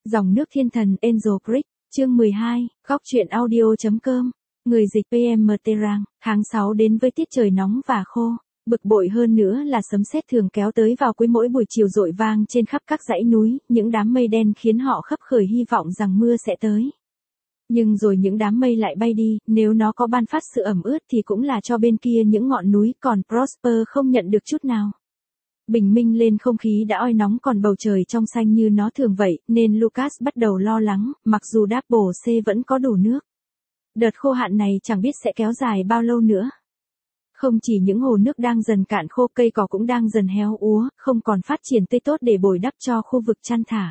Dòng nước thiên thần Angel Creek, chương 12, góc truyện audio.com. Người dịch PM Terang, tháng 6 đến với tiết trời nóng và khô. Bực bội hơn nữa là sấm sét thường kéo tới vào cuối mỗi buổi chiều rội vang trên khắp các dãy núi, những đám mây đen khiến họ khấp khởi hy vọng rằng mưa sẽ tới. Nhưng rồi những đám mây lại bay đi, nếu nó có ban phát sự ẩm ướt thì cũng là cho bên kia những ngọn núi, còn Prosper không nhận được chút nào. Bình minh lên không khí đã oi nóng còn bầu trời trong xanh như nó thường vậy, nên Lucas bắt đầu lo lắng, mặc dù Double C vẫn có đủ nước. Đợt khô hạn này chẳng biết sẽ kéo dài bao lâu nữa. Không chỉ những hồ nước đang dần cạn khô, cây cỏ cũng đang dần héo úa, không còn phát triển tươi tốt để bồi đắp cho khu vực chăn thả.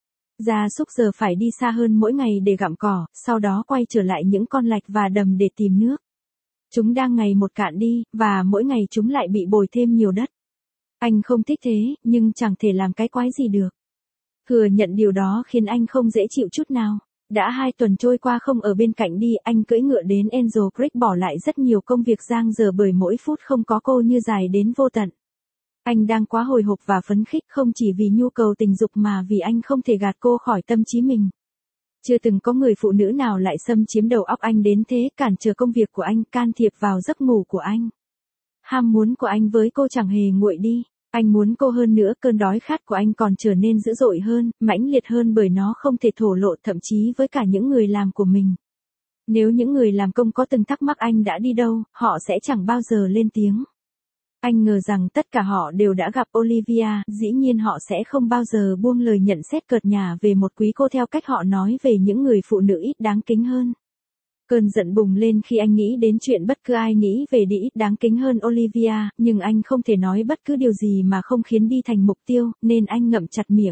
Gia súc giờ phải đi xa hơn mỗi ngày để gặm cỏ, sau đó quay trở lại những con lạch và đầm để tìm nước. Chúng đang ngày một cạn đi, và mỗi ngày chúng lại bị bồi thêm nhiều đất. Anh không thích thế, nhưng chẳng thể làm cái quái gì được. Thừa nhận điều đó khiến anh không dễ chịu chút nào. Đã 2 tuần trôi qua không ở bên cạnh đi, anh cưỡi ngựa đến Angel Creek bỏ lại rất nhiều công việc dang dở bởi mỗi phút không có cô như dài đến vô tận. Anh đang quá hồi hộp và phấn khích không chỉ vì nhu cầu tình dục mà vì anh không thể gạt cô khỏi tâm trí mình. Chưa từng có người phụ nữ nào lại xâm chiếm đầu óc anh đến thế, cản trở công việc của anh, can thiệp vào giấc ngủ của anh. Ham muốn của anh với cô chẳng hề nguội đi. Anh muốn cô hơn nữa, cơn đói khát của anh còn trở nên dữ dội hơn, mãnh liệt hơn bởi nó không thể thổ lộ thậm chí với cả những người làm của mình. Nếu những người làm công có từng thắc mắc anh đã đi đâu, họ sẽ chẳng bao giờ lên tiếng. Anh ngờ rằng tất cả họ đều đã gặp Olivia, dĩ nhiên họ sẽ không bao giờ buông lời nhận xét cợt nhả về một quý cô theo cách họ nói về những người phụ nữ ít đáng kính hơn. Cơn giận bùng lên khi anh nghĩ đến chuyện bất cứ ai nghĩ về đi ít đáng kính hơn Olivia, nhưng anh không thể nói bất cứ điều gì mà không khiến đi thành mục tiêu, nên anh ngậm chặt miệng.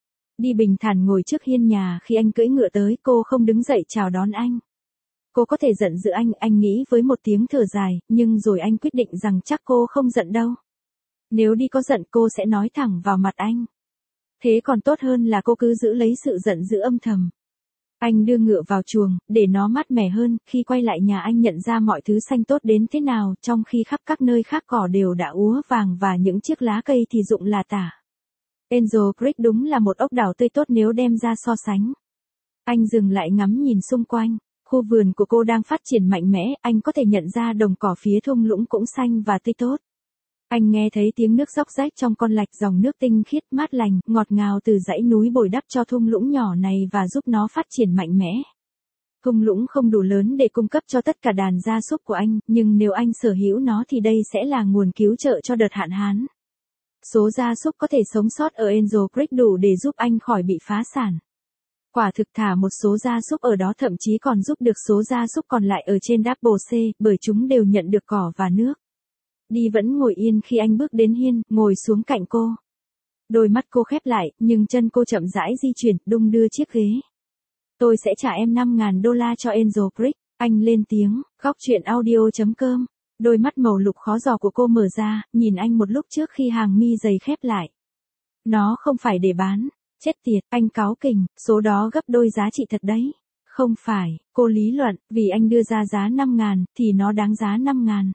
Đi bình thản ngồi trước hiên nhà khi anh cưỡi ngựa tới, cô không đứng dậy chào đón anh. Cô có thể giận dữ anh nghĩ với một tiếng thở dài, nhưng rồi anh quyết định rằng chắc cô không giận đâu. Nếu đi có giận cô sẽ nói thẳng vào mặt anh. Thế còn tốt hơn là cô cứ giữ lấy sự giận dữ âm thầm. Anh đưa ngựa vào chuồng, để nó mát mẻ hơn, khi quay lại nhà anh nhận ra mọi thứ xanh tốt đến thế nào, trong khi khắp các nơi khác cỏ đều đã úa vàng và những chiếc lá cây thì rụng là tả. Angel Creek đúng là một ốc đảo tươi tốt nếu đem ra so sánh. Anh dừng lại ngắm nhìn xung quanh, khu vườn của cô đang phát triển mạnh mẽ, anh có thể nhận ra đồng cỏ phía thung lũng cũng xanh và tươi tốt. Anh nghe thấy tiếng nước róc rách trong con lạch, dòng nước tinh khiết, mát lành, ngọt ngào từ dãy núi bồi đắp cho thung lũng nhỏ này và giúp nó phát triển mạnh mẽ. Thung lũng không đủ lớn để cung cấp cho tất cả đàn gia súc của anh, nhưng nếu anh sở hữu nó thì đây sẽ là nguồn cứu trợ cho đợt hạn hán. Số gia súc có thể sống sót ở Angel Creek đủ để giúp anh khỏi bị phá sản. Quả thực thả một số gia súc ở đó thậm chí còn giúp được số gia súc còn lại ở trên Double C, bởi chúng đều nhận được cỏ và nước. Đi vẫn ngồi yên khi anh bước đến hiên, ngồi xuống cạnh cô. Đôi mắt cô khép lại, nhưng chân cô chậm rãi di chuyển, đung đưa chiếc ghế. Tôi sẽ trả em $5,000 cho Angel Creek, anh lên tiếng, góc truyện audio.com. Đôi mắt màu lục khó dò của cô mở ra, nhìn anh một lúc trước khi hàng mi dày khép lại. Nó không phải để bán. Chết tiệt, anh cáu kỉnh, số đó gấp đôi giá trị thật đấy. Không phải, cô lý luận, vì anh đưa ra giá 5.000, thì nó đáng giá 5.000.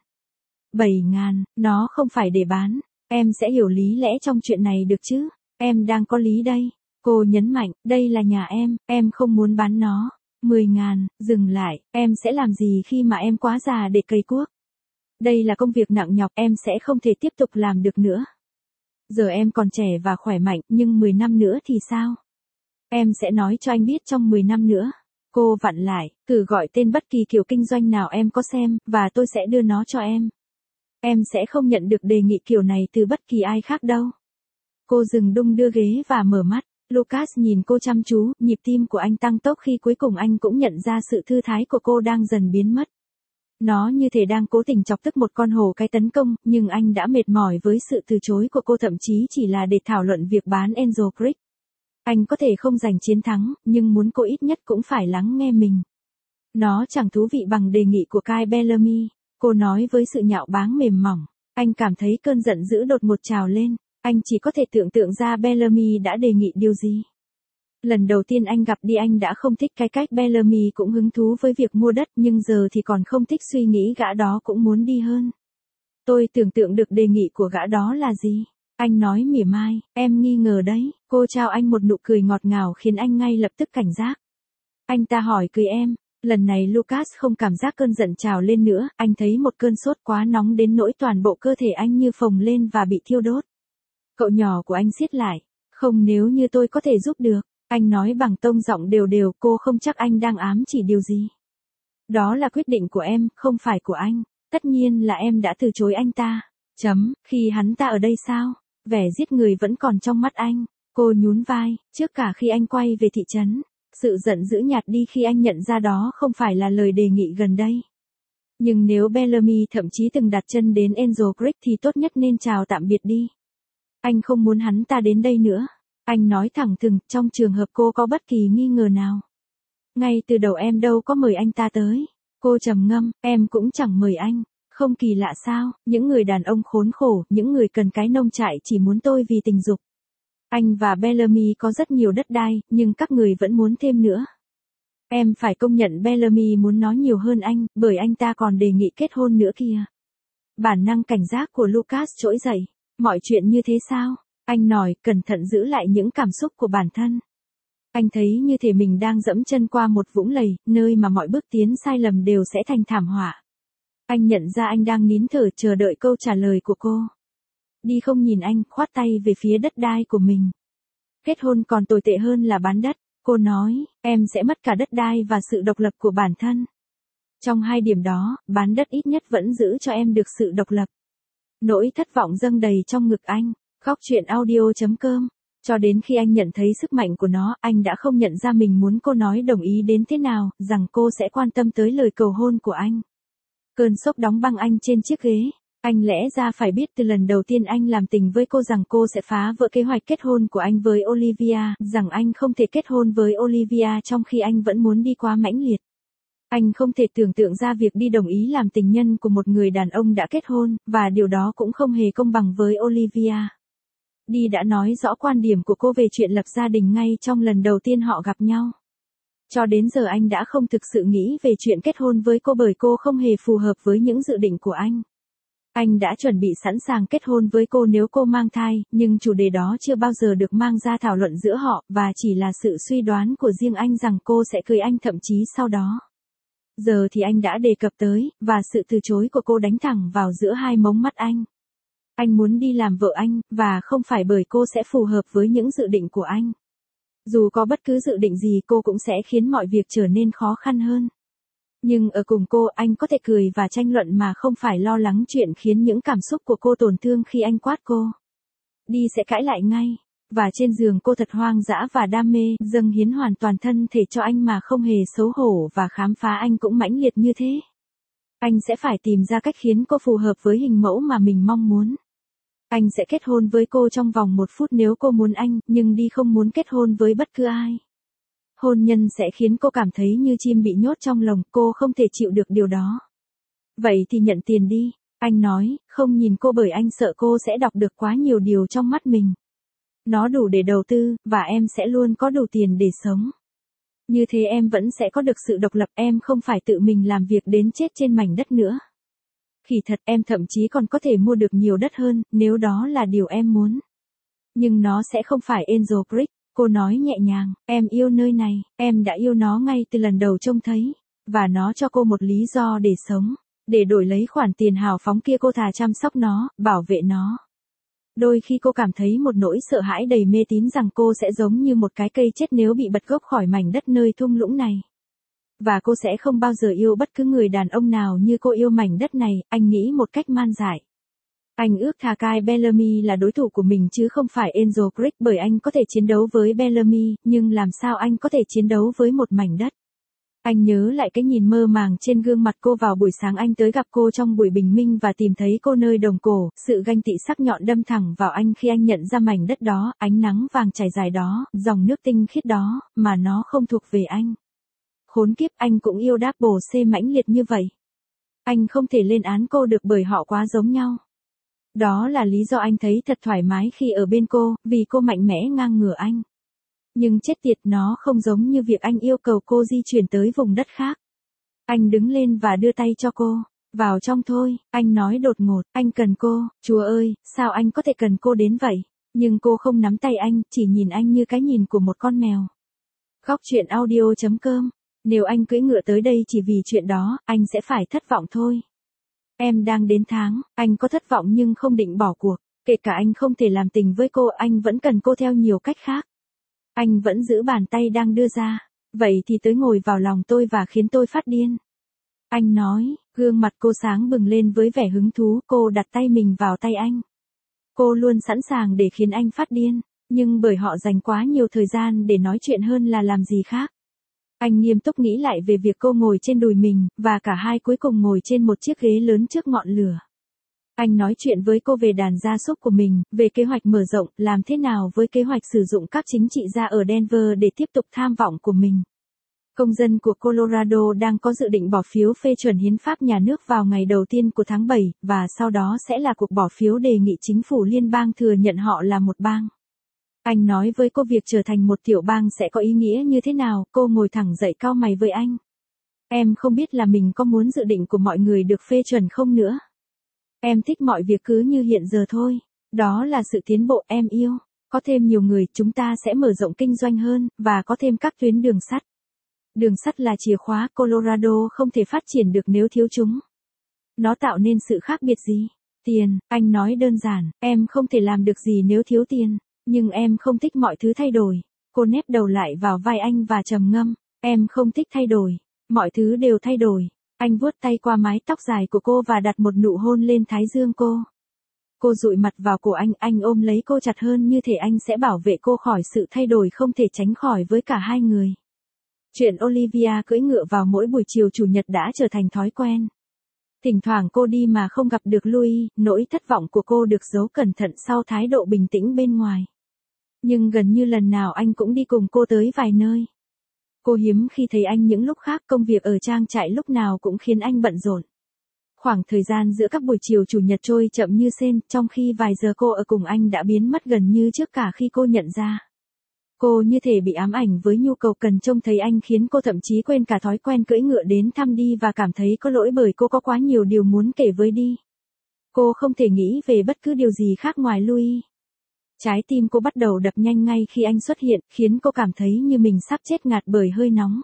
7.000, nó không phải để bán. Em sẽ hiểu lý lẽ trong chuyện này được chứ? Em đang có lý đây. Cô nhấn mạnh, đây là nhà em không muốn bán nó. 10.000, dừng lại, em sẽ làm gì khi mà em quá già để cày cuốc? Đây là công việc nặng nhọc, em sẽ không thể tiếp tục làm được nữa. Giờ em còn trẻ và khỏe mạnh, nhưng 10 năm nữa thì sao? Em sẽ nói cho anh biết trong 10 năm nữa. Cô vặn lại, thử gọi tên bất kỳ kiểu kinh doanh nào em có xem, và tôi sẽ đưa nó cho em. Em sẽ không nhận được đề nghị kiểu này từ bất kỳ ai khác đâu. Cô dừng đung đưa ghế và mở mắt. Lucas nhìn cô chăm chú, nhịp tim của anh tăng tốc khi cuối cùng anh cũng nhận ra sự thư thái của cô đang dần biến mất. Nó như thể đang cố tình chọc tức một con hổ cái tấn công, nhưng anh đã mệt mỏi với sự từ chối của cô, thậm chí chỉ là để thảo luận việc bán Angel Creek. Anh có thể không giành chiến thắng, nhưng muốn cô ít nhất cũng phải lắng nghe mình. Nó chẳng thú vị bằng đề nghị của Kyle Bellamy, cô nói với sự nhạo báng mềm mỏng. Anh cảm thấy cơn giận dữ đột ngột trào lên, anh chỉ có thể tưởng tượng ra Bellamy đã đề nghị điều gì. Lần đầu tiên anh gặp đi anh đã không thích cái cách Bellamy cũng hứng thú với việc mua đất, nhưng giờ thì còn không thích suy nghĩ gã đó cũng muốn đi hơn. Tôi tưởng tượng được đề nghị của gã đó là gì. Anh nói mỉa mai, em nghi ngờ đấy. Cô trao anh một nụ cười ngọt ngào khiến anh ngay lập tức cảnh giác. Anh ta hỏi cười em. Lần này Lucas không cảm giác cơn giận trào lên nữa, anh thấy một cơn sốt quá nóng đến nỗi toàn bộ cơ thể anh như phồng lên và bị thiêu đốt. Cậu nhỏ của anh siết lại. Không, nếu như tôi có thể giúp được. Anh nói bằng tông giọng đều đều, cô không chắc anh đang ám chỉ điều gì. Đó là quyết định của em, không phải của anh. Tất nhiên là em đã từ chối anh ta. Khi hắn ta ở đây sao? Vẻ giết người vẫn còn trong mắt anh. Cô nhún vai, trước cả khi anh quay về thị trấn. Sự giận dữ nhạt đi khi anh nhận ra đó không phải là lời đề nghị gần đây. Nhưng nếu Bellamy thậm chí từng đặt chân đến Angel Creek thì tốt nhất nên chào tạm biệt đi. Anh không muốn hắn ta đến đây nữa. Anh nói thẳng thừng, trong trường hợp cô có bất kỳ nghi ngờ nào. Ngay từ đầu em đâu có mời anh ta tới. Cô trầm ngâm, em cũng chẳng mời anh. Không kỳ lạ sao, những người đàn ông khốn khổ, những người cần cái nông trại chỉ muốn tôi vì tình dục. Anh và Bellamy có rất nhiều đất đai, nhưng các người vẫn muốn thêm nữa. Em phải công nhận Bellamy muốn nói nhiều hơn anh, bởi anh ta còn đề nghị kết hôn nữa kìa. Bản năng cảnh giác của Lucas trỗi dậy. Mọi chuyện như thế sao? Anh nói, cẩn thận giữ lại những cảm xúc của bản thân. Anh thấy như thể mình đang dẫm chân qua một vũng lầy, nơi mà mọi bước tiến sai lầm đều sẽ thành thảm họa. Anh nhận ra anh đang nín thở chờ đợi câu trả lời của cô. Đi không nhìn anh, khoát tay về phía đất đai của mình. Kết hôn còn tồi tệ hơn là bán đất, cô nói, em sẽ mất cả đất đai và sự độc lập của bản thân. Trong hai điểm đó, bán đất ít nhất vẫn giữ cho em được sự độc lập. Nỗi thất vọng dâng đầy trong ngực anh. Góc chuyện audio.com. Cho đến khi anh nhận thấy sức mạnh của nó, anh đã không nhận ra mình muốn cô nói đồng ý đến thế nào, rằng cô sẽ quan tâm tới lời cầu hôn của anh. Cơn sốc đóng băng anh trên chiếc ghế. Anh lẽ ra phải biết từ lần đầu tiên anh làm tình với cô rằng cô sẽ phá vỡ kế hoạch kết hôn của anh với Olivia, rằng anh không thể kết hôn với Olivia trong khi anh vẫn muốn đi quá mãnh liệt. Anh không thể tưởng tượng ra việc đi đồng ý làm tình nhân của một người đàn ông đã kết hôn, và điều đó cũng không hề công bằng với Olivia. Đi đã nói rõ quan điểm của cô về chuyện lập gia đình ngay trong lần đầu tiên họ gặp nhau. Cho đến giờ anh đã không thực sự nghĩ về chuyện kết hôn với cô bởi cô không hề phù hợp với những dự định của anh. Anh đã chuẩn bị sẵn sàng kết hôn với cô nếu cô mang thai, nhưng chủ đề đó chưa bao giờ được mang ra thảo luận giữa họ, và chỉ là sự suy đoán của riêng anh rằng cô sẽ cưới anh thậm chí sau đó. Giờ thì anh đã đề cập tới, và sự từ chối của cô đánh thẳng vào giữa hai mống mắt anh. Anh muốn đi làm vợ anh, và không phải bởi cô sẽ phù hợp với những dự định của anh. Dù có bất cứ dự định gì cô cũng sẽ khiến mọi việc trở nên khó khăn hơn. Nhưng ở cùng cô anh có thể cười và tranh luận mà không phải lo lắng chuyện khiến những cảm xúc của cô tổn thương khi anh quát cô. Đi sẽ cãi lại ngay. Và trên giường cô thật hoang dã và đam mê, dâng hiến hoàn toàn thân thể cho anh mà không hề xấu hổ và khám phá anh cũng mãnh liệt như thế. Anh sẽ phải tìm ra cách khiến cô phù hợp với hình mẫu mà mình mong muốn. Anh sẽ kết hôn với cô trong vòng 1 phút nếu cô muốn anh, nhưng đi không muốn kết hôn với bất cứ ai. Hôn nhân sẽ khiến cô cảm thấy như chim bị nhốt trong lồng, cô không thể chịu được điều đó. Vậy thì nhận tiền đi, anh nói, không nhìn cô bởi anh sợ cô sẽ đọc được quá nhiều điều trong mắt mình. Nó đủ để đầu tư, và em sẽ luôn có đủ tiền để sống. Như thế em vẫn sẽ có được sự độc lập, em không phải tự mình làm việc đến chết trên mảnh đất nữa. Kỳ thật em thậm chí còn có thể mua được nhiều đất hơn, nếu đó là điều em muốn. Nhưng nó sẽ không phải Angel Creek, cô nói nhẹ nhàng, em yêu nơi này, em đã yêu nó ngay từ lần đầu trông thấy, và nó cho cô một lý do để sống, để đổi lấy khoản tiền hào phóng kia cô thà chăm sóc nó, bảo vệ nó. Đôi khi cô cảm thấy một nỗi sợ hãi đầy mê tín rằng cô sẽ giống như một cái cây chết nếu bị bật gốc khỏi mảnh đất nơi thung lũng này. Và cô sẽ không bao giờ yêu bất cứ người đàn ông nào như cô yêu mảnh đất này, anh nghĩ một cách man dại. Anh ước thà Kyle Bellamy là đối thủ của mình chứ không phải Angel Creek bởi anh có thể chiến đấu với Bellamy, nhưng làm sao anh có thể chiến đấu với một mảnh đất. Anh nhớ lại cái nhìn mơ màng trên gương mặt cô vào buổi sáng anh tới gặp cô trong buổi bình minh và tìm thấy cô nơi đồng cổ, sự ganh tị sắc nhọn đâm thẳng vào anh khi anh nhận ra mảnh đất đó, ánh nắng vàng trải dài đó, dòng nước tinh khiết đó, mà nó không thuộc về anh. Khốn kiếp, anh cũng yêu Double C mãnh liệt như vậy. Anh không thể lên án cô được bởi họ quá giống nhau. Đó là lý do anh thấy thật thoải mái khi ở bên cô, vì cô mạnh mẽ ngang ngửa anh. Nhưng chết tiệt, nó không giống như việc anh yêu cầu cô di chuyển tới vùng đất khác. Anh đứng lên và đưa tay cho cô. Vào trong thôi, anh nói đột ngột, anh cần cô, Chúa ơi, sao anh có thể cần cô đến vậy? Nhưng cô không nắm tay anh, chỉ nhìn anh như cái nhìn của một con mèo. Góc truyện audio.com. Nếu anh cưỡi ngựa tới đây chỉ vì chuyện đó, anh sẽ phải thất vọng thôi. Em đang đến tháng, anh có thất vọng nhưng không định bỏ cuộc. Kể cả anh không thể làm tình với cô, anh vẫn cần cô theo nhiều cách khác. Anh vẫn giữ bàn tay đang đưa ra. Vậy thì tới ngồi vào lòng tôi và khiến tôi phát điên. Anh nói, gương mặt cô sáng bừng lên với vẻ hứng thú, cô đặt tay mình vào tay anh. Cô luôn sẵn sàng để khiến anh phát điên, nhưng bởi họ dành quá nhiều thời gian để nói chuyện hơn là làm gì khác. Anh nghiêm túc nghĩ lại về việc cô ngồi trên đùi mình, và cả hai cuối cùng ngồi trên một chiếc ghế lớn trước ngọn lửa. Anh nói chuyện với cô về đàn gia súc của mình, về kế hoạch mở rộng, làm thế nào với kế hoạch sử dụng các chính trị gia ở Denver để tiếp tục tham vọng của mình. Công dân của Colorado đang có dự định bỏ phiếu phê chuẩn hiến pháp nhà nước vào ngày đầu tiên của tháng 7, và sau đó sẽ là cuộc bỏ phiếu đề nghị chính phủ liên bang thừa nhận họ là một bang. Anh nói với cô việc trở thành một tiểu bang sẽ có ý nghĩa như thế nào, cô ngồi thẳng dậy cau mày với anh. Em không biết là mình có muốn dự định của mọi người được phê chuẩn không nữa. Em thích mọi việc cứ như hiện giờ thôi. Đó là sự tiến bộ em yêu. Có thêm nhiều người, chúng ta sẽ mở rộng kinh doanh hơn, và có thêm các tuyến đường sắt. Đường sắt là chìa khóa, Colorado không thể phát triển được nếu thiếu chúng. Nó tạo nên sự khác biệt gì? Tiền, anh nói đơn giản, em không thể làm được gì nếu thiếu tiền. Nhưng em không thích mọi thứ thay đổi. Cô nép đầu lại vào vai anh và trầm ngâm. Em không thích thay đổi. Mọi thứ đều thay đổi. Anh vuốt tay qua mái tóc dài của cô và đặt một nụ hôn lên thái dương cô. Cô dụi mặt vào cổ anh ôm lấy cô chặt hơn như thể anh sẽ bảo vệ cô khỏi sự thay đổi không thể tránh khỏi với cả hai người. Chuyện Olivia cưỡi ngựa vào mỗi buổi chiều chủ nhật đã trở thành thói quen. Thỉnh thoảng cô đi mà không gặp được Louis, nỗi thất vọng của cô được giấu cẩn thận sau thái độ bình tĩnh bên ngoài. Nhưng gần như lần nào anh cũng đi cùng cô tới vài nơi. Cô hiếm khi thấy anh những lúc khác, công việc ở trang trại lúc nào cũng khiến anh bận rộn. Khoảng thời gian giữa các buổi chiều chủ nhật trôi chậm như sên, trong khi vài giờ cô ở cùng anh đã biến mất gần như trước cả khi cô nhận ra. Cô như thể bị ám ảnh với nhu cầu cần trông thấy anh khiến cô thậm chí quên cả thói quen cưỡi ngựa đến thăm đi và cảm thấy có lỗi bởi cô có quá nhiều điều muốn kể với đi. Cô không thể nghĩ về bất cứ điều gì khác ngoài Louis. Trái tim cô bắt đầu đập nhanh ngay khi anh xuất hiện, khiến cô cảm thấy như mình sắp chết ngạt bởi hơi nóng.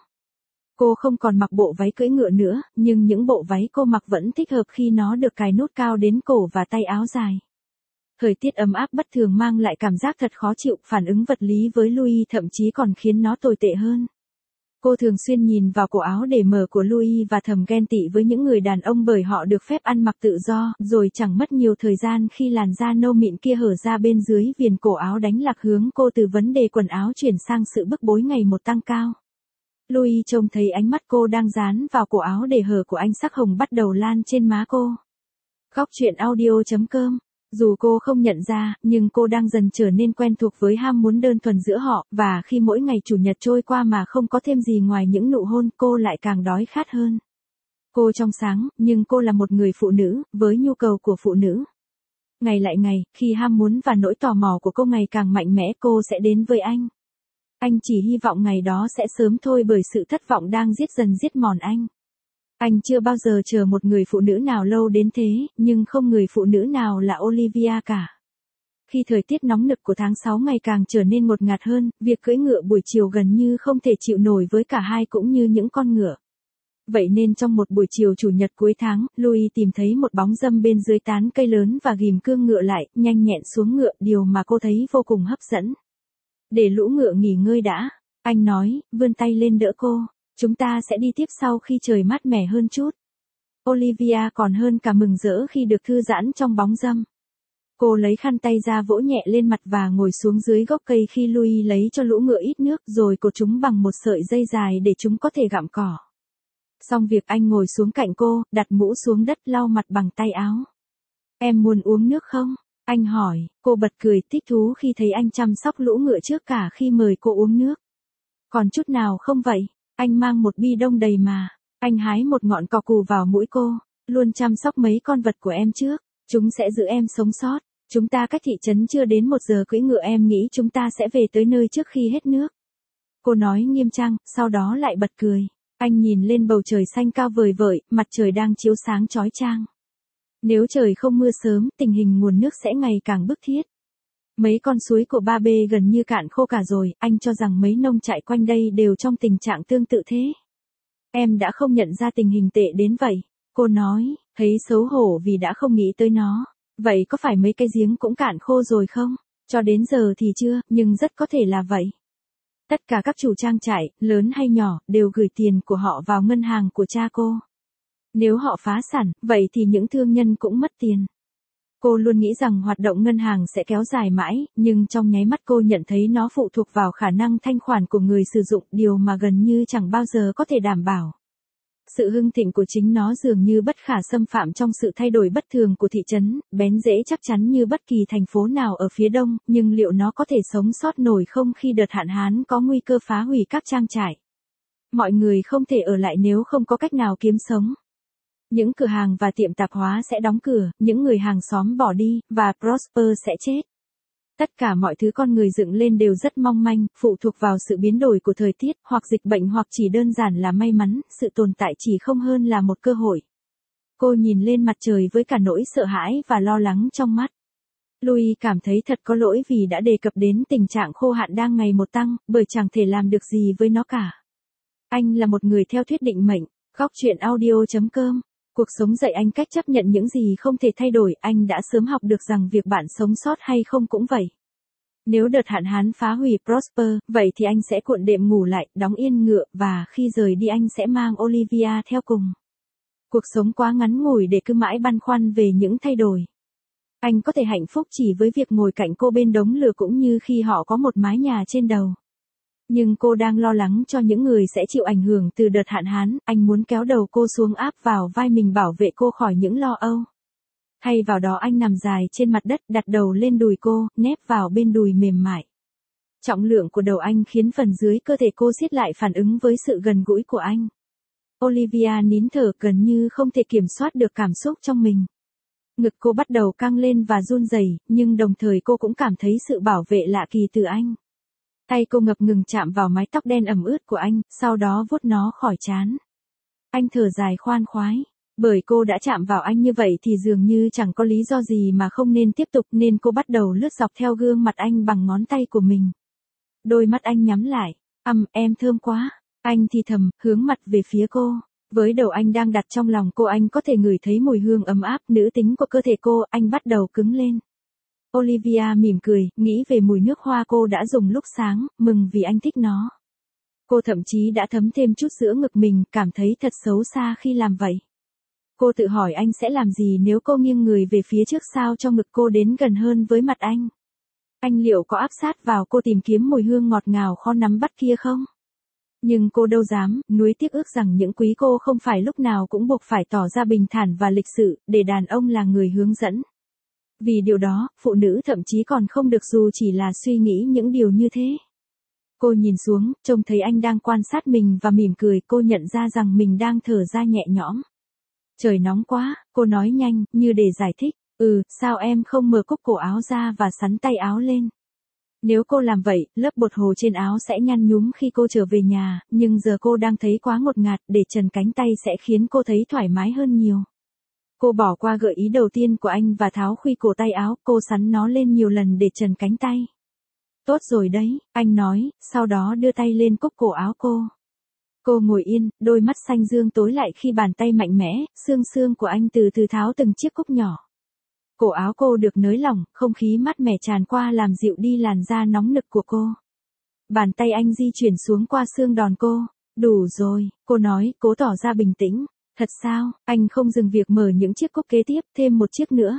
Cô không còn mặc bộ váy cưỡi ngựa nữa, nhưng những bộ váy cô mặc vẫn thích hợp khi nó được cài nút cao đến cổ và tay áo dài. Thời tiết ấm áp bất thường mang lại cảm giác thật khó chịu, phản ứng vật lý với Louis thậm chí còn khiến nó tồi tệ hơn. Cô thường xuyên nhìn vào cổ áo để mở của Louis và thầm ghen tị với những người đàn ông bởi họ được phép ăn mặc tự do, rồi chẳng mất nhiều thời gian khi làn da nâu mịn kia hở ra bên dưới viền cổ áo đánh lạc hướng cô từ vấn đề quần áo chuyển sang sự bức bối ngày một tăng cao. Louis trông thấy ánh mắt cô đang dán vào cổ áo để hở của anh, sắc hồng bắt đầu lan trên má cô. Góc truyện audio.com. Dù cô không nhận ra, nhưng cô đang dần trở nên quen thuộc với ham muốn đơn thuần giữa họ, và khi mỗi ngày chủ nhật trôi qua mà không có thêm gì ngoài những nụ hôn, cô lại càng đói khát hơn. Cô trong sáng, nhưng cô là một người phụ nữ, với nhu cầu của phụ nữ. Ngày lại ngày, khi ham muốn và nỗi tò mò của cô ngày càng mạnh mẽ, cô sẽ đến với anh. Anh chỉ hy vọng ngày đó sẽ sớm thôi bởi sự thất vọng đang giết mòn anh. Anh chưa bao giờ chờ một người phụ nữ nào lâu đến thế, nhưng không người phụ nữ nào là Olivia cả. Khi thời tiết nóng nực của tháng 6 ngày càng trở nên ngột ngạt hơn, việc cưỡi ngựa buổi chiều gần như không thể chịu nổi với cả hai cũng như những con ngựa. Vậy nên trong một buổi chiều chủ nhật cuối tháng, Louis tìm thấy một bóng râm bên dưới tán cây lớn và ghìm cương ngựa lại, nhanh nhẹn xuống ngựa, điều mà cô thấy vô cùng hấp dẫn. Để lũ ngựa nghỉ ngơi đã, anh nói, vươn tay lên đỡ cô. Chúng ta sẽ đi tiếp sau khi trời mát mẻ hơn chút. Olivia còn hơn cả mừng rỡ khi được thư giãn trong bóng râm. Cô lấy khăn tay ra vỗ nhẹ lên mặt và ngồi xuống dưới gốc cây khi Louis lấy cho lũ ngựa ít nước rồi cột chúng bằng một sợi dây dài để chúng có thể gặm cỏ. Xong việc anh ngồi xuống cạnh cô, đặt mũ xuống đất lau mặt bằng tay áo. Em muốn uống nước không? Anh hỏi, cô bật cười thích thú khi thấy anh chăm sóc lũ ngựa trước cả khi mời cô uống nước. Còn chút nào không vậy? Anh mang một bi đông đầy mà. Anh hái một ngọn cỏ cù vào mũi cô. Luôn chăm sóc mấy con vật của em trước. Chúng sẽ giữ em sống sót. Chúng ta cách thị trấn chưa đến 1 giờ cưỡi ngựa, em nghĩ chúng ta sẽ về tới nơi trước khi hết nước. Cô nói nghiêm trang, sau đó lại bật cười. Anh nhìn lên bầu trời xanh cao vời vợi, mặt trời đang chiếu sáng chói chang. Nếu trời không mưa sớm, tình hình nguồn nước sẽ ngày càng bức thiết. Mấy con suối của Ba Bê gần như cạn khô cả rồi, anh cho rằng mấy nông trại quanh đây đều trong tình trạng tương tự thế. Em đã không nhận ra tình hình tệ đến vậy. Cô nói, thấy xấu hổ vì đã không nghĩ tới nó. Vậy có phải mấy cái giếng cũng cạn khô rồi không? Cho đến giờ thì chưa, nhưng rất có thể là vậy. Tất cả các chủ trang trại, lớn hay nhỏ, đều gửi tiền của họ vào ngân hàng của cha cô. Nếu họ phá sản, vậy thì những thương nhân cũng mất tiền. Cô luôn nghĩ rằng hoạt động ngân hàng sẽ kéo dài mãi, nhưng trong nháy mắt cô nhận thấy nó phụ thuộc vào khả năng thanh khoản của người sử dụng, điều mà gần như chẳng bao giờ có thể đảm bảo. Sự hưng thịnh của chính nó dường như bất khả xâm phạm trong sự thay đổi bất thường của thị trấn, bén rễ chắc chắn như bất kỳ thành phố nào ở phía đông, nhưng liệu nó có thể sống sót nổi không khi đợt hạn hán có nguy cơ phá hủy các trang trại? Mọi người không thể ở lại nếu không có cách nào kiếm sống. Những cửa hàng và tiệm tạp hóa sẽ đóng cửa, những người hàng xóm bỏ đi, và Prosper sẽ chết. Tất cả mọi thứ con người dựng lên đều rất mong manh, phụ thuộc vào sự biến đổi của thời tiết, hoặc dịch bệnh hoặc chỉ đơn giản là may mắn, sự tồn tại chỉ không hơn là một cơ hội. Cô nhìn lên mặt trời với cả nỗi sợ hãi và lo lắng trong mắt. Louis cảm thấy thật có lỗi vì đã đề cập đến tình trạng khô hạn đang ngày một tăng, bởi chẳng thể làm được gì với nó cả. Anh là một người theo thuyết định mệnh, góc chuyện audio.com. Cuộc sống dạy anh cách chấp nhận những gì không thể thay đổi, anh đã sớm học được rằng việc bạn sống sót hay không cũng vậy. Nếu đợt hạn hán phá hủy Prosper, vậy thì anh sẽ cuộn đệm ngủ lại, đóng yên ngựa, và khi rời đi anh sẽ mang Olivia theo cùng. Cuộc sống quá ngắn ngủi để cứ mãi băn khoăn về những thay đổi. Anh có thể hạnh phúc chỉ với việc ngồi cạnh cô bên đống lửa cũng như khi họ có một mái nhà trên đầu. Nhưng cô đang lo lắng cho những người sẽ chịu ảnh hưởng từ đợt hạn hán, anh muốn kéo đầu cô xuống áp vào vai mình bảo vệ cô khỏi những lo âu. Thay vào đó anh nằm dài trên mặt đất, đặt đầu lên đùi cô, nép vào bên đùi mềm mại. Trọng lượng của đầu anh khiến phần dưới cơ thể cô siết lại phản ứng với sự gần gũi của anh. Olivia nín thở gần như không thể kiểm soát được cảm xúc trong mình. Ngực cô bắt đầu căng lên và run rẩy, nhưng đồng thời cô cũng cảm thấy sự bảo vệ lạ kỳ từ anh. Tay cô ngập ngừng chạm vào mái tóc đen ẩm ướt của anh, sau đó vuốt nó khỏi trán. Anh thở dài khoan khoái. Bởi cô đã chạm vào anh như vậy thì dường như chẳng có lý do gì mà không nên tiếp tục, nên cô bắt đầu lướt dọc theo gương mặt anh bằng ngón tay của mình. Đôi mắt anh nhắm lại. Em thơm quá. Anh thì thầm, hướng mặt về phía cô. Với đầu anh đang đặt trong lòng cô, anh có thể ngửi thấy mùi hương ấm áp, nữ tính của cơ thể cô, anh bắt đầu cứng lên. Olivia mỉm cười, nghĩ về mùi nước hoa cô đã dùng lúc sáng, mừng vì anh thích nó. Cô thậm chí đã thấm thêm chút sữa ngực mình, cảm thấy thật xấu xa khi làm vậy. Cô tự hỏi anh sẽ làm gì nếu cô nghiêng người về phía trước sao cho ngực cô đến gần hơn với mặt anh. Anh liệu có áp sát vào cô tìm kiếm mùi hương ngọt ngào kho nắm bắt kia không? Nhưng cô đâu dám, nuối tiếc ước rằng những quý cô không phải lúc nào cũng buộc phải tỏ ra bình thản và lịch sự, để đàn ông là người hướng dẫn. Vì điều đó, phụ nữ thậm chí còn không được dù chỉ là suy nghĩ những điều như thế. Cô nhìn xuống, trông thấy anh đang quan sát mình và mỉm cười, cô nhận ra rằng mình đang thở ra nhẹ nhõm. Trời nóng quá, cô nói nhanh, như để giải thích. Sao em không mở cúc cổ áo ra và xắn tay áo lên? Nếu cô làm vậy, lớp bột hồ trên áo sẽ nhăn nhúm khi cô trở về nhà, nhưng giờ cô đang thấy quá ngột ngạt, để trần cánh tay sẽ khiến cô thấy thoải mái hơn nhiều. Cô bỏ qua gợi ý đầu tiên của anh và tháo khuy cổ tay áo, cô xắn nó lên nhiều lần để trần cánh tay. Tốt rồi đấy, anh nói, sau đó đưa tay lên cúc cổ áo cô. Cô ngồi yên, đôi mắt xanh dương tối lại khi bàn tay mạnh mẽ, xương của anh từ từ tháo từng chiếc cúc nhỏ. Cổ áo cô được nới lỏng, không khí mát mẻ tràn qua làm dịu đi làn da nóng nực của cô. Bàn tay anh di chuyển xuống qua xương đòn cô. Đủ rồi, cô nói, cố tỏ ra bình tĩnh. Thật sao, anh không dừng việc mở những chiếc cúc kế tiếp, thêm một chiếc nữa.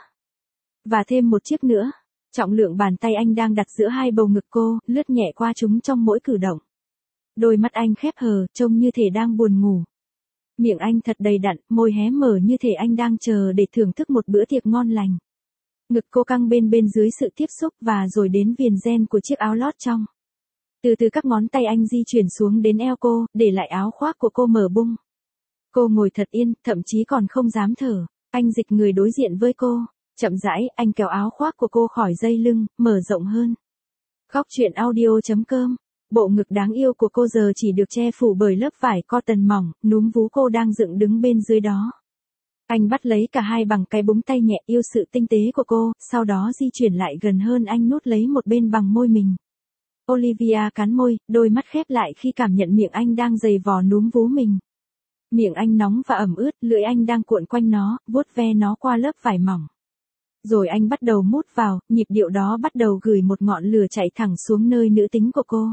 Và thêm một chiếc nữa. Trọng lượng bàn tay anh đang đặt giữa hai bầu ngực cô, lướt nhẹ qua chúng trong mỗi cử động. Đôi mắt anh khép hờ, trông như thể đang buồn ngủ. Miệng anh thật đầy đặn, môi hé mở như thể anh đang chờ để thưởng thức một bữa tiệc ngon lành. Ngực cô căng bên dưới sự tiếp xúc và rồi đến viền ren của chiếc áo lót trong. Từ từ các ngón tay anh di chuyển xuống đến eo cô, để lại áo khoác của cô mở bung. Cô ngồi thật yên, thậm chí còn không dám thở. Anh dịch người đối diện với cô. Chậm rãi, anh kéo áo khoác của cô khỏi dây lưng, mở rộng hơn. Góc chuyện audio.com Bộ ngực đáng yêu của cô giờ chỉ được che phủ bởi lớp vải cotton mỏng, núm vú cô đang dựng đứng bên dưới đó. Anh bắt lấy cả hai bằng cái búng tay nhẹ, yêu sự tinh tế của cô, sau đó di chuyển lại gần hơn, anh nuốt lấy một bên bằng môi mình. Olivia cắn môi, đôi mắt khép lại khi cảm nhận miệng anh đang giày vò núm vú mình. Miệng anh nóng và ẩm ướt, lưỡi anh đang cuộn quanh nó, vuốt ve nó qua lớp vải mỏng. Rồi anh bắt đầu mút vào, nhịp điệu đó bắt đầu gửi một ngọn lửa chạy thẳng xuống nơi nữ tính của cô.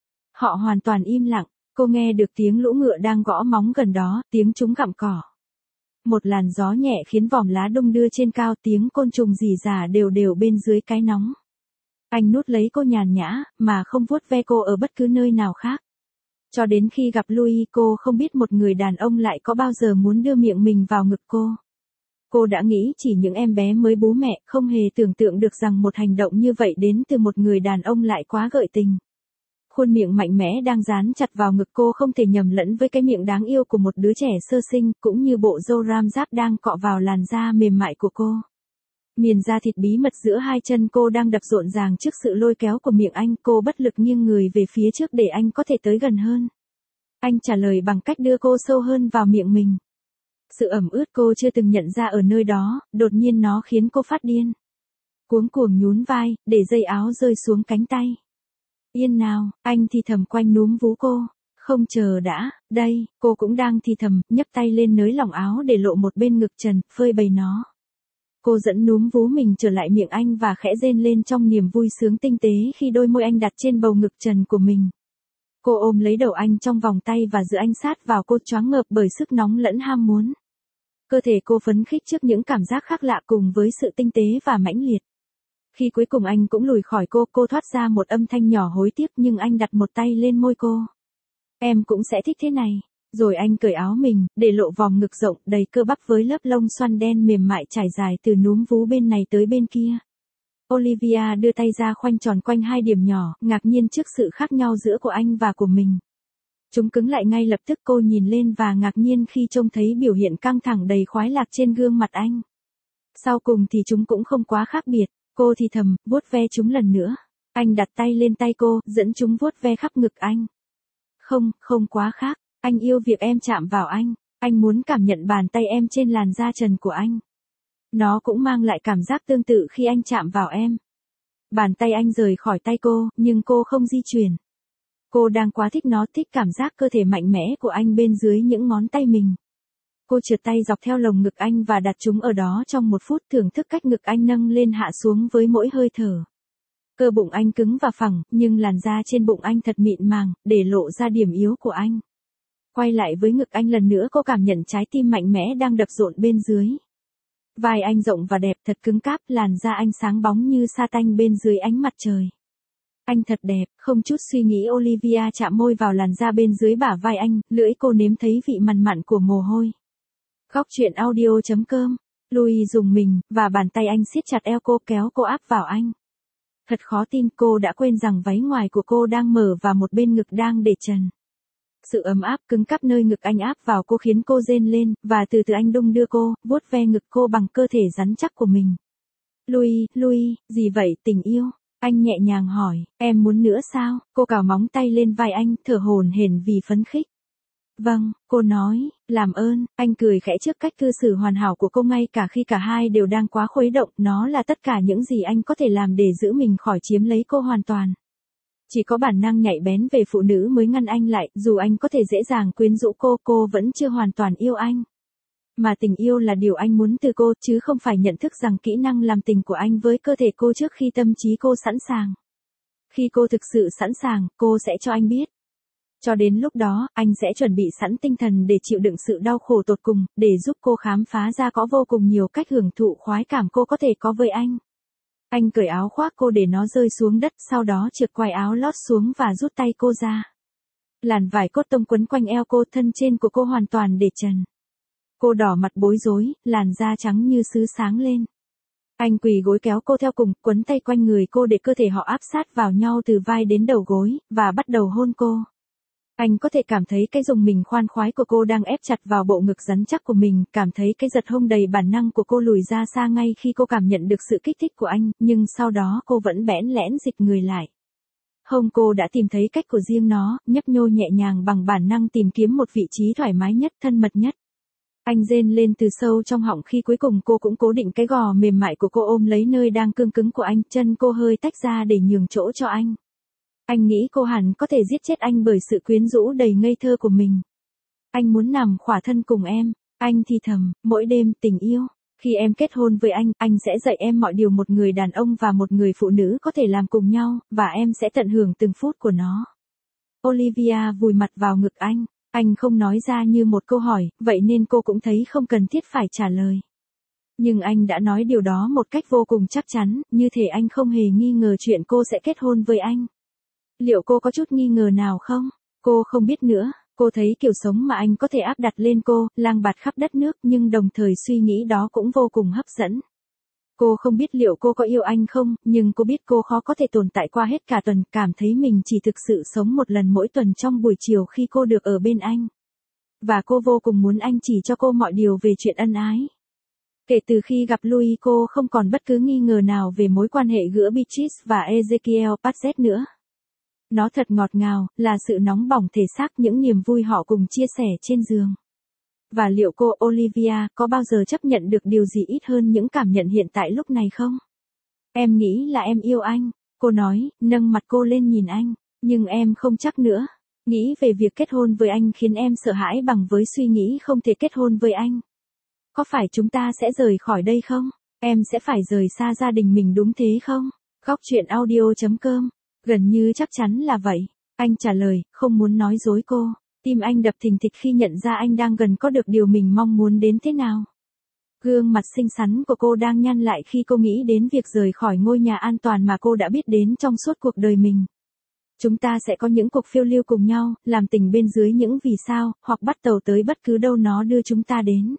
Họ hoàn toàn im lặng, cô nghe được tiếng lũ ngựa đang gõ móng gần đó, tiếng chúng gặm cỏ. Một làn gió nhẹ khiến vòm lá đung đưa trên cao, tiếng côn trùng rỉ rả đều đều bên dưới cái nóng. Anh nuốt lấy cô nhàn nhã, mà không vuốt ve cô ở bất cứ nơi nào khác. Cho đến khi gặp Louis, cô không biết một người đàn ông lại có bao giờ muốn đưa miệng mình vào ngực cô. Cô đã nghĩ chỉ những em bé mới bú mẹ, không hề tưởng tượng được rằng một hành động như vậy đến từ một người đàn ông lại quá gợi tình. Khuôn miệng mạnh mẽ đang dán chặt vào ngực cô không thể nhầm lẫn với cái miệng đáng yêu của một đứa trẻ sơ sinh, cũng như bộ râu ram giáp đang cọ vào làn da mềm mại của cô. Miền da thịt bí mật giữa hai chân cô đang đập rộn ràng trước sự lôi kéo của miệng anh, cô bất lực nghiêng người về phía trước để anh có thể tới gần hơn. Anh trả lời bằng cách đưa cô sâu hơn vào miệng mình. Sự ẩm ướt cô chưa từng nhận ra ở nơi đó, đột nhiên nó khiến cô phát điên. Cuống cuồng nhún vai, để dây áo rơi xuống cánh tay. Yên nào, anh thì thầm quanh núm vú cô. Không, chờ đã, đây, cô cũng đang thì thầm, nhấc tay lên nới lỏng áo để lộ một bên ngực trần, phơi bày nó. Cô dẫn núm vú mình trở lại miệng anh và khẽ rên lên trong niềm vui sướng tinh tế khi đôi môi anh đặt trên bầu ngực trần của mình. Cô ôm lấy đầu anh trong vòng tay và giữ anh sát vào cô, choáng ngợp bởi sức nóng lẫn ham muốn. Cơ thể cô phấn khích trước những cảm giác khác lạ cùng với sự tinh tế và mãnh liệt. Khi cuối cùng anh cũng lùi khỏi cô thoát ra một âm thanh nhỏ hối tiếc, nhưng anh đặt một tay lên môi cô. Em cũng sẽ thích thế này. Rồi anh cởi áo mình, để lộ vòng ngực rộng, đầy cơ bắp với lớp lông xoăn đen mềm mại trải dài từ núm vú bên này tới bên kia. Olivia đưa tay ra khoanh tròn quanh hai điểm nhỏ, ngạc nhiên trước sự khác nhau giữa của anh và của mình. Chúng cứng lại ngay lập tức, cô nhìn lên và ngạc nhiên khi trông thấy biểu hiện căng thẳng đầy khoái lạc trên gương mặt anh. Sau cùng thì chúng cũng không quá khác biệt, cô thì thầm, vuốt ve chúng lần nữa. Anh đặt tay lên tay cô, dẫn chúng vuốt ve khắp ngực anh. Không quá khác, anh yêu việc em chạm vào anh muốn cảm nhận bàn tay em trên làn da trần của anh. Nó cũng mang lại cảm giác tương tự khi anh chạm vào em. Bàn tay anh rời khỏi tay cô, nhưng cô không di chuyển. Cô đang quá thích nó, thích cảm giác cơ thể mạnh mẽ của anh bên dưới những ngón tay mình. Cô trượt tay dọc theo lồng ngực anh và đặt chúng ở đó trong 1 phút, thưởng thức cách ngực anh nâng lên hạ xuống với mỗi hơi thở. Cơ bụng anh cứng và phẳng, nhưng làn da trên bụng anh thật mịn màng, để lộ ra điểm yếu của anh. Quay lại với ngực anh lần nữa, cô cảm nhận trái tim mạnh mẽ đang đập rộn bên dưới. Vai anh rộng và đẹp, thật cứng cáp, làn da anh sáng bóng như sa tanh bên dưới ánh mặt trời. Anh thật đẹp, không chút suy nghĩ Olivia chạm môi vào làn da bên dưới bả vai anh, lưỡi cô nếm thấy vị mặn mặn của mồ hôi. Góc truyện audio.com. Louis dùng mình, và bàn tay anh siết chặt eo cô, kéo cô áp vào anh. Thật khó tin, cô đã quên rằng váy ngoài của cô đang mở và một bên ngực đang để trần. Sự ấm áp cứng cáp nơi ngực anh áp vào cô khiến cô rên lên, và từ từ anh đung đưa cô, vuốt ve ngực cô bằng cơ thể rắn chắc của mình. Louis, gì vậy, tình yêu? Anh nhẹ nhàng hỏi, em muốn nữa sao? Cô cào móng tay lên vai anh, thở hổn hển vì phấn khích. Vâng, cô nói, làm ơn. Anh cười khẽ trước cách cư xử hoàn hảo của cô, ngay cả khi cả hai đều đang quá khuấy động, nó là tất cả những gì anh có thể làm để giữ mình khỏi chiếm lấy cô hoàn toàn. Chỉ có bản năng nhạy bén về phụ nữ mới ngăn anh lại, dù anh có thể dễ dàng quyến rũ cô vẫn chưa hoàn toàn yêu anh. Mà tình yêu là điều anh muốn từ cô, chứ không phải nhận thức rằng kỹ năng làm tình của anh với cơ thể cô trước khi tâm trí cô sẵn sàng. Khi cô thực sự sẵn sàng, cô sẽ cho anh biết. Cho đến lúc đó, anh sẽ chuẩn bị sẵn tinh thần để chịu đựng sự đau khổ tột cùng, để giúp cô khám phá ra có vô cùng nhiều cách hưởng thụ khoái cảm cô có thể có với anh. Anh cởi áo khoác cô để nó rơi xuống đất, sau đó trượt quai áo lót xuống và rút tay cô ra. Làn vải cốt tông quấn quanh eo cô, thân trên của cô hoàn toàn để trần. Cô đỏ mặt bối rối, làn da trắng như sứ sáng lên. Anh quỳ gối kéo cô theo cùng, quấn tay quanh người cô để cơ thể họ áp sát vào nhau từ vai đến đầu gối, và bắt đầu hôn cô. Anh có thể cảm thấy cái rùng mình khoan khoái của cô đang ép chặt vào bộ ngực rắn chắc của mình, cảm thấy cái giật hông đầy bản năng của cô lùi ra xa ngay khi cô cảm nhận được sự kích thích của anh, nhưng sau đó cô vẫn bẽn lẽn dịch người lại. Hông cô đã tìm thấy cách của riêng nó, nhấp nhô nhẹ nhàng bằng bản năng tìm kiếm một vị trí thoải mái nhất, thân mật nhất. Anh rên lên từ sâu trong họng khi cuối cùng cô cũng cố định cái gò mềm mại của cô ôm lấy nơi đang cương cứng của anh, chân cô hơi tách ra để nhường chỗ cho anh. Anh nghĩ cô hẳn có thể giết chết anh bởi sự quyến rũ đầy ngây thơ của mình. Anh muốn nằm khỏa thân cùng em, anh thì thầm, mỗi đêm tình yêu. Khi em kết hôn với anh sẽ dạy em mọi điều một người đàn ông và một người phụ nữ có thể làm cùng nhau, và em sẽ tận hưởng từng phút của nó. Olivia vùi mặt vào ngực anh không nói ra như một câu hỏi, vậy nên cô cũng thấy không cần thiết phải trả lời. Nhưng anh đã nói điều đó một cách vô cùng chắc chắn, như thể anh không hề nghi ngờ chuyện cô sẽ kết hôn với anh. Liệu cô có chút nghi ngờ nào không? Cô không biết nữa. Cô thấy kiểu sống mà anh có thể áp đặt lên cô, lang bạt khắp đất nước, nhưng đồng thời suy nghĩ đó cũng vô cùng hấp dẫn. Cô không biết liệu cô có yêu anh không, nhưng cô biết cô khó có thể tồn tại qua hết cả tuần, cảm thấy mình chỉ thực sự sống một lần mỗi tuần trong buổi chiều khi cô được ở bên anh. Và cô vô cùng muốn anh chỉ cho cô mọi điều về chuyện ân ái. Kể từ khi gặp Louis cô không còn bất cứ nghi ngờ nào về mối quan hệ giữa Beatrice và Ezekiel Paget nữa. Nó thật ngọt ngào, là sự nóng bỏng thể xác, những niềm vui họ cùng chia sẻ trên giường. Và liệu cô, Olivia, có bao giờ chấp nhận được điều gì ít hơn những cảm nhận hiện tại lúc này không? Em nghĩ là em yêu anh, cô nói, nâng mặt cô lên nhìn anh, nhưng em không chắc nữa. Nghĩ về việc kết hôn với anh khiến em sợ hãi bằng với suy nghĩ không thể kết hôn với anh. Có phải chúng ta sẽ rời khỏi đây không? Em sẽ phải rời xa gia đình mình đúng thế không? Góc chuyện audio.com. Gần như chắc chắn là vậy. Anh trả lời, không muốn nói dối cô. Tim anh đập thình thịch khi nhận ra anh đang gần có được điều mình mong muốn đến thế nào. Gương mặt xinh xắn của cô đang nhăn lại khi cô nghĩ đến việc rời khỏi ngôi nhà an toàn mà cô đã biết đến trong suốt cuộc đời mình. Chúng ta sẽ có những cuộc phiêu lưu cùng nhau, làm tình bên dưới những vì sao, hoặc bắt tàu tới bất cứ đâu nó đưa chúng ta đến.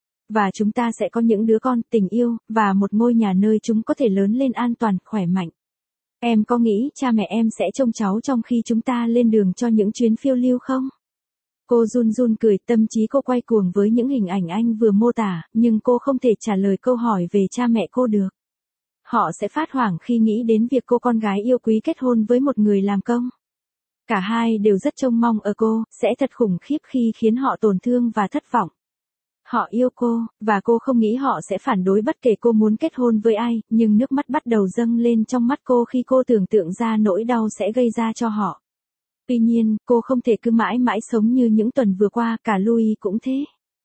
Và chúng ta sẽ có những đứa con, tình yêu, và một ngôi nhà nơi chúng có thể lớn lên an toàn, khỏe mạnh. Em có nghĩ cha mẹ em sẽ trông cháu trong khi chúng ta lên đường cho những chuyến phiêu lưu không? Cô run run cười, tâm trí cô quay cuồng với những hình ảnh anh vừa mô tả, nhưng cô không thể trả lời câu hỏi về cha mẹ cô được. Họ sẽ phát hoảng khi nghĩ đến việc cô con gái yêu quý kết hôn với một người làm công. Cả hai đều rất trông mong ở cô, sẽ thật khủng khiếp khi khiến họ tổn thương và thất vọng. Họ yêu cô, và cô không nghĩ họ sẽ phản đối bất kể cô muốn kết hôn với ai, nhưng nước mắt bắt đầu dâng lên trong mắt cô khi cô tưởng tượng ra nỗi đau sẽ gây ra cho họ. Tuy nhiên, cô không thể cứ mãi mãi sống như những tuần vừa qua, cả Louis cũng thế.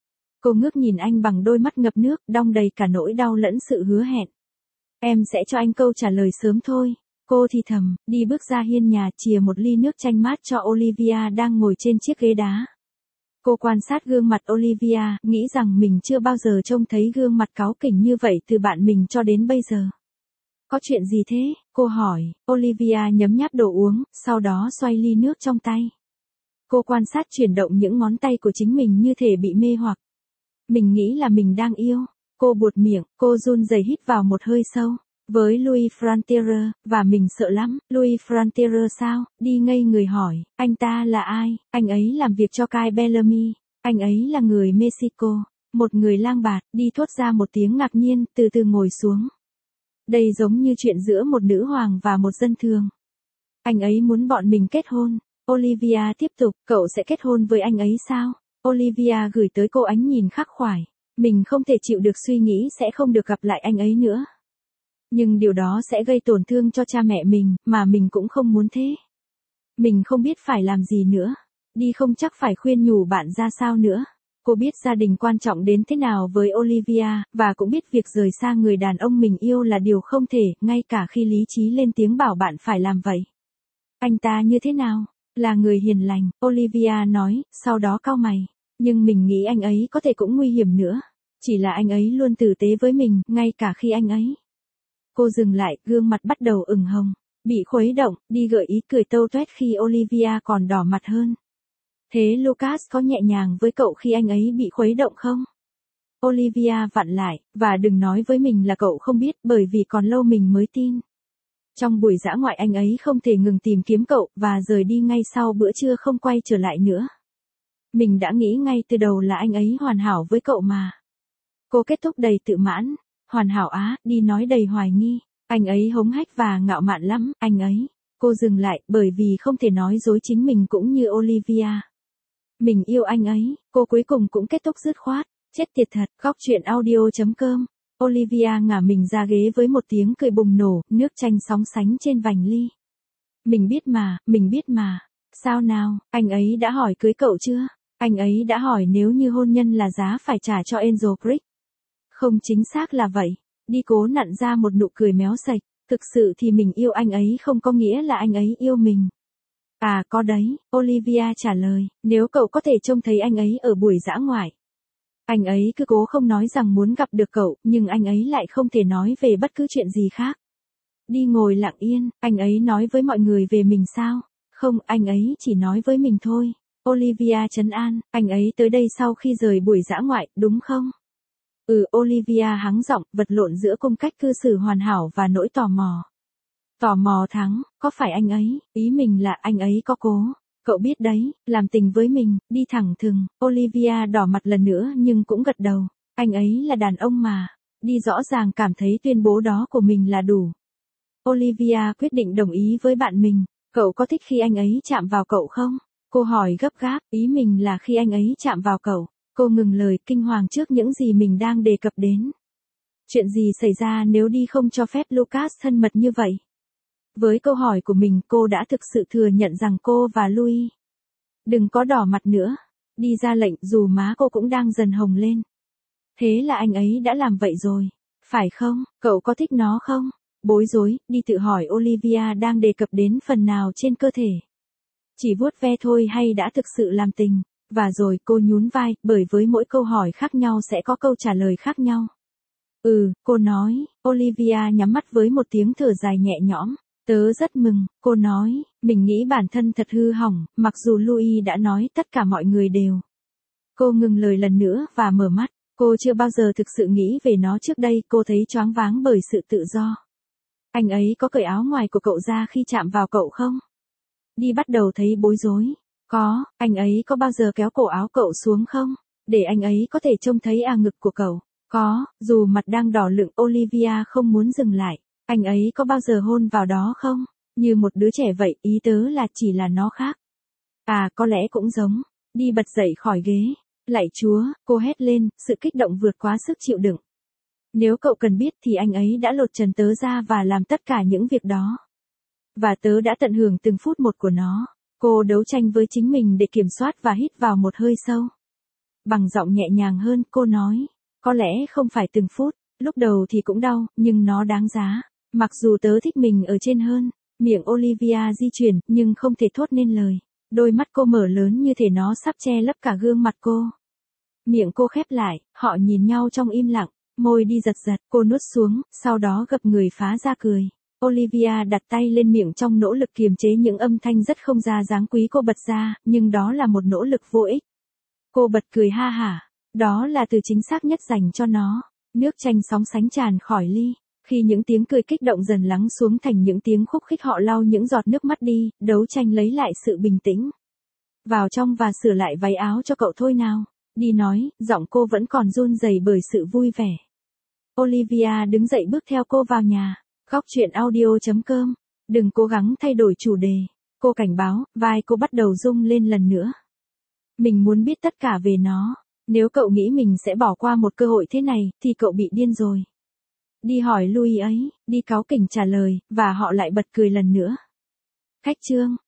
Cô ngước nhìn anh bằng đôi mắt ngập nước, đong đầy cả nỗi đau lẫn sự hứa hẹn. Em sẽ cho anh câu trả lời sớm thôi. Cô thì thầm, đi bước ra hiên nhà, chìa một ly nước chanh mát cho Olivia đang ngồi trên chiếc ghế đá. Cô quan sát gương mặt Olivia, nghĩ rằng mình chưa bao giờ trông thấy gương mặt cáu kỉnh như vậy từ bạn mình cho đến bây giờ. Có chuyện gì thế? Cô hỏi. Olivia nhấm nháp đồ uống, sau đó xoay ly nước trong tay. Cô quan sát chuyển động những ngón tay của chính mình như thể bị mê hoặc. Mình nghĩ là mình đang yêu. Cô buột miệng, cô run rẩy hít vào một hơi sâu. Với Louis Frontier, và mình sợ lắm. Louis Frontier sao? Đi ngây người hỏi, anh ta là ai? Anh ấy làm việc cho Kyle Bellamy. Anh ấy là người Mexico. Một người lang bạt, đi thốt ra một tiếng ngạc nhiên, từ từ ngồi xuống. Đây giống như chuyện giữa một nữ hoàng và một dân thường. Anh ấy muốn bọn mình kết hôn. Olivia tiếp tục, cậu sẽ kết hôn với anh ấy sao? Olivia gửi tới cô ánh nhìn khắc khoải. Mình không thể chịu được suy nghĩ sẽ không được gặp lại anh ấy nữa. Nhưng điều đó sẽ gây tổn thương cho cha mẹ mình, mà mình cũng không muốn thế. Mình không biết phải làm gì nữa. Đi không chắc phải khuyên nhủ bạn ra sao nữa. Cô biết gia đình quan trọng đến thế nào với Olivia, và cũng biết việc rời xa người đàn ông mình yêu là điều không thể, ngay cả khi lý trí lên tiếng bảo bạn phải làm vậy. Anh ta như thế nào? Là người hiền lành, Olivia nói, sau đó cau mày. Nhưng mình nghĩ anh ấy có thể cũng nguy hiểm nữa. Chỉ là anh ấy luôn tử tế với mình, ngay cả khi anh ấy. Cô dừng lại, gương mặt bắt đầu ửng hồng. Bị khuấy động, đi gợi ý cười tâu tuét khi Olivia còn đỏ mặt hơn. Thế Lucas có nhẹ nhàng với cậu khi anh ấy bị khuấy động không? Olivia vặn lại, và đừng nói với mình là cậu không biết, bởi vì còn lâu mình mới tin. Trong buổi dã ngoại anh ấy không thể ngừng tìm kiếm cậu, và rời đi ngay sau bữa trưa không quay trở lại nữa. Mình đã nghĩ ngay từ đầu là anh ấy hoàn hảo với cậu mà. Cô kết thúc đầy tự mãn. Hoàn hảo á, đi nói đầy hoài nghi. Anh ấy hống hách và ngạo mạn lắm, anh ấy. Cô dừng lại, bởi vì không thể nói dối chính mình cũng như Olivia. Mình yêu anh ấy, cô cuối cùng cũng kết thúc dứt khoát. Chết tiệt thật, góc chuyện audio.com. Olivia ngả mình ra ghế với một tiếng cười bùng nổ, nước chanh sóng sánh trên vành ly. Mình biết mà. Sao nào, anh ấy đã hỏi cưới cậu chưa? Anh ấy đã hỏi nếu như hôn nhân là giá phải trả cho Angel Creek. Không, chính xác là vậy. Đi cố nặn ra một nụ cười méo sạch. Thực sự thì mình yêu anh ấy không có nghĩa là anh ấy yêu mình. À có đấy, Olivia trả lời, nếu cậu có thể trông thấy anh ấy ở buổi dã ngoại. Anh ấy cứ cố không nói rằng muốn gặp được cậu, nhưng anh ấy lại không thể nói về bất cứ chuyện gì khác. Đi ngồi lặng yên, anh ấy nói với mọi người về mình sao? Không, anh ấy chỉ nói với mình thôi. Olivia trấn an, anh ấy tới đây sau khi rời buổi dã ngoại, đúng không? Olivia hắng giọng, vật lộn giữa cung cách cư xử hoàn hảo và nỗi tò mò. Tò mò thắng, có phải anh ấy, ý mình là anh ấy có cố. Cậu biết đấy, làm tình với mình, đi thẳng thừng. Olivia đỏ mặt lần nữa nhưng cũng gật đầu. Anh ấy là đàn ông mà. Đi rõ ràng cảm thấy tuyên bố đó của mình là đủ. Olivia quyết định đồng ý với bạn mình. Cậu có thích khi anh ấy chạm vào cậu không? Cô hỏi gấp gáp, ý mình là khi anh ấy chạm vào cậu. Cô ngừng lời, kinh hoàng trước những gì mình đang đề cập đến. Chuyện gì xảy ra nếu đi không cho phép Lucas thân mật như vậy? Với câu hỏi của mình, cô đã thực sự thừa nhận rằng cô và Louis. Đừng có đỏ mặt nữa. Đi ra lệnh, dù má cô cũng đang dần hồng lên. Thế là anh ấy đã làm vậy rồi. Phải không? Cậu có thích nó không? Bối rối, đi tự hỏi Olivia đang đề cập đến phần nào trên cơ thể. Chỉ vuốt ve thôi hay đã thực sự làm tình? Và rồi cô nhún vai, bởi với mỗi câu hỏi khác nhau sẽ có câu trả lời khác nhau. Cô nói. Olivia nhắm mắt với một tiếng thở dài nhẹ nhõm. Tớ rất mừng, cô nói, mình nghĩ bản thân thật hư hỏng, mặc dù Louis đã nói tất cả mọi người đều. Cô ngừng lời lần nữa và mở mắt, cô chưa bao giờ thực sự nghĩ về nó trước đây, cô thấy choáng váng bởi sự tự do. Anh ấy có cởi áo ngoài của cậu ra khi chạm vào cậu không? Đi bắt đầu thấy bối rối. Có, anh ấy có bao giờ kéo cổ áo cậu xuống không? Để anh ấy có thể trông thấy ngực của cậu. Có, dù mặt đang đỏ lựng Olivia không muốn dừng lại. Anh ấy có bao giờ hôn vào đó không? Như một đứa trẻ vậy, ý tớ là chỉ là nó khác. À, có lẽ cũng giống. Đi bật dậy khỏi ghế. Lạy Chúa, cô hét lên, sự kích động vượt quá sức chịu đựng. Nếu cậu cần biết thì anh ấy đã lột trần tớ ra và làm tất cả những việc đó. Và tớ đã tận hưởng từng phút một của nó. Cô đấu tranh với chính mình để kiểm soát và hít vào một hơi sâu. Bằng giọng nhẹ nhàng hơn, cô nói. Có lẽ không phải từng phút, lúc đầu thì cũng đau, nhưng nó đáng giá. Mặc dù tớ thích mình ở trên hơn. Miệng Olivia di chuyển, nhưng không thể thốt nên lời. Đôi mắt cô mở lớn như thể nó sắp che lấp cả gương mặt cô. Miệng cô khép lại, họ nhìn nhau trong im lặng. Môi đi giật giật, cô nuốt xuống, sau đó gập người phá ra cười. Olivia đặt tay lên miệng trong nỗ lực kiềm chế những âm thanh rất không ra dáng quý cô bật ra, nhưng đó là một nỗ lực vô ích. Cô bật cười ha hả. Đó là từ chính xác nhất dành cho nó. Nước chanh sóng sánh tràn khỏi ly. Khi những tiếng cười kích động dần lắng xuống thành những tiếng khúc khích, họ lau những giọt nước mắt đi, đấu tranh lấy lại sự bình tĩnh. Vào trong và sửa lại váy áo cho cậu thôi nào. Đi nói, giọng cô vẫn còn run rẩy bởi sự vui vẻ. Olivia đứng dậy bước theo cô vào nhà. Góc chuyện audio.com. Đừng cố gắng thay đổi chủ đề. Cô cảnh báo, vai cô bắt đầu rung lên lần nữa. Mình muốn biết tất cả về nó. Nếu cậu nghĩ mình sẽ bỏ qua một cơ hội thế này, thì cậu bị điên rồi. Đi hỏi Louis ấy, đi cáu kỉnh trả lời, và họ lại bật cười lần nữa. Khách chương.